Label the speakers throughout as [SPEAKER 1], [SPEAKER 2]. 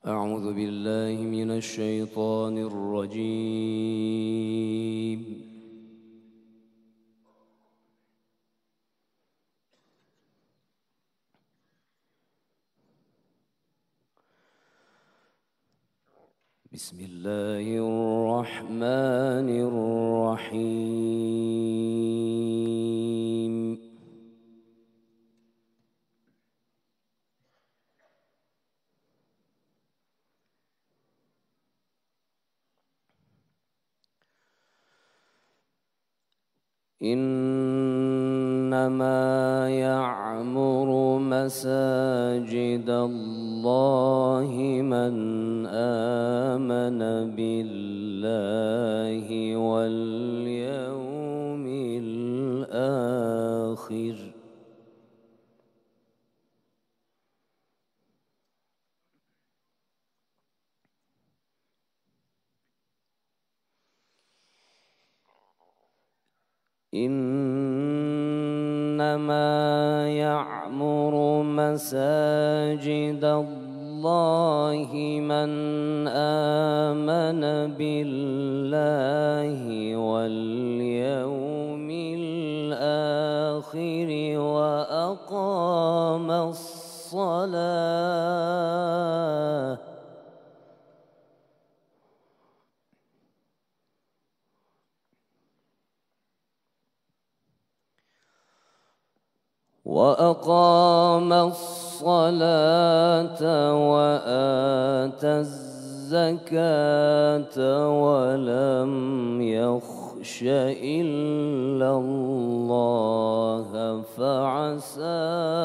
[SPEAKER 1] أعوذ بالله من الشيطان الرجيم. بسم الله الرحمن الرحيم. إنما يعمر مساجد الله من آمن بالله واليوم الآخر إنما يعمر مساجد الله من آمن بالله واليوم الآخر وأقام الصلاة وآتى الزكاة ولم يخش إلا الله فعسى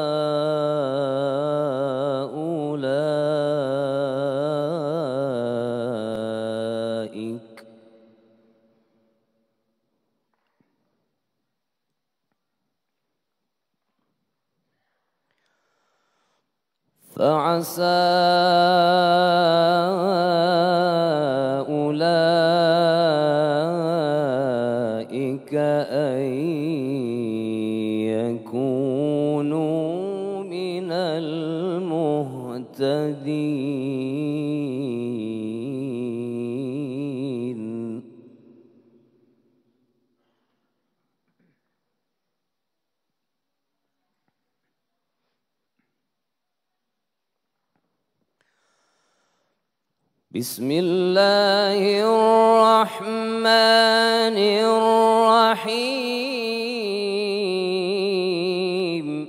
[SPEAKER 1] أولئك أن يكونوا من المهتدين. بسم الله الرحمن الرحيم.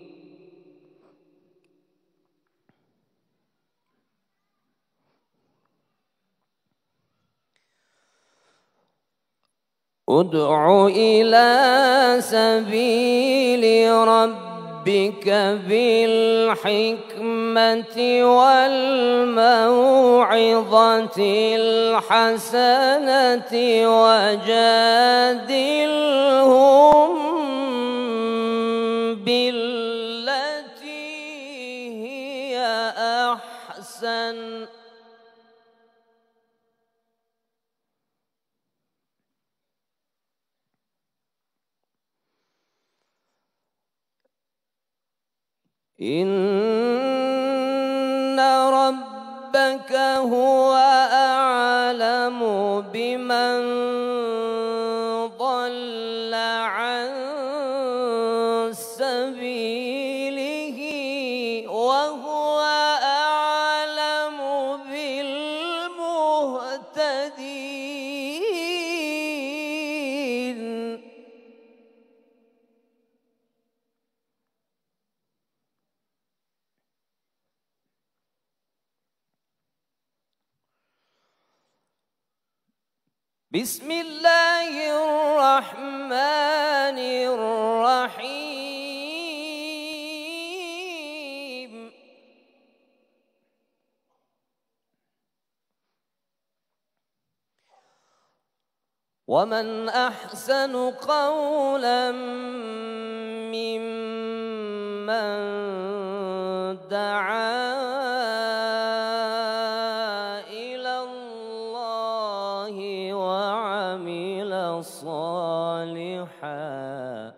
[SPEAKER 1] ادع إلى سبيل ربك بالحكمة والموعظة الحسنة وجادلهم بالتي هي أحسن إن ربك هو أعلم بمن ضل عن سبيله وهو أعلم بالمهتدين. بسم الله الرحمن الرحيم. ومن أحسن قولا ممن دعا صالحا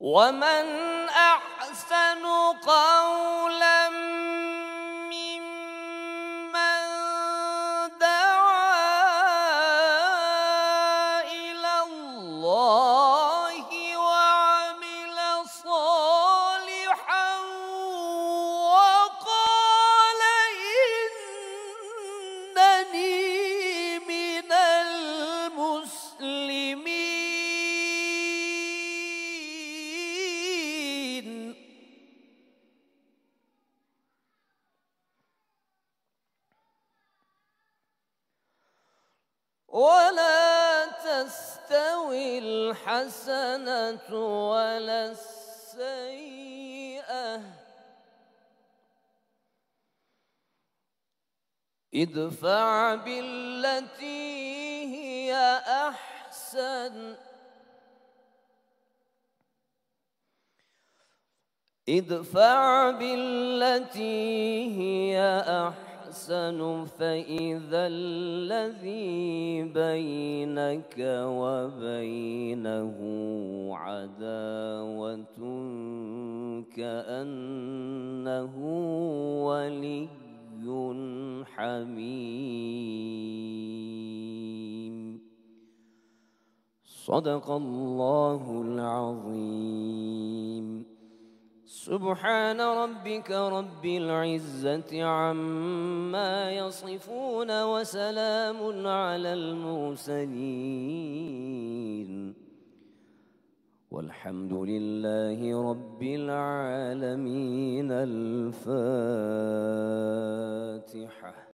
[SPEAKER 1] ومن أحسن قولا ممن دعا إلى الله وعمل صالحا وقال إنني من المسلمين. ولا تستوي الحسنة ولا السيئة، ادفع بالتي هي أحسن فإذا الذي بينك وبينه عداوة كأنه ولي حميم. صدق الله العظيم. سبحان ربك رب العزة عما يصفون وسلام على المرسلين والحمد لله رب العالمين. الفاتحة.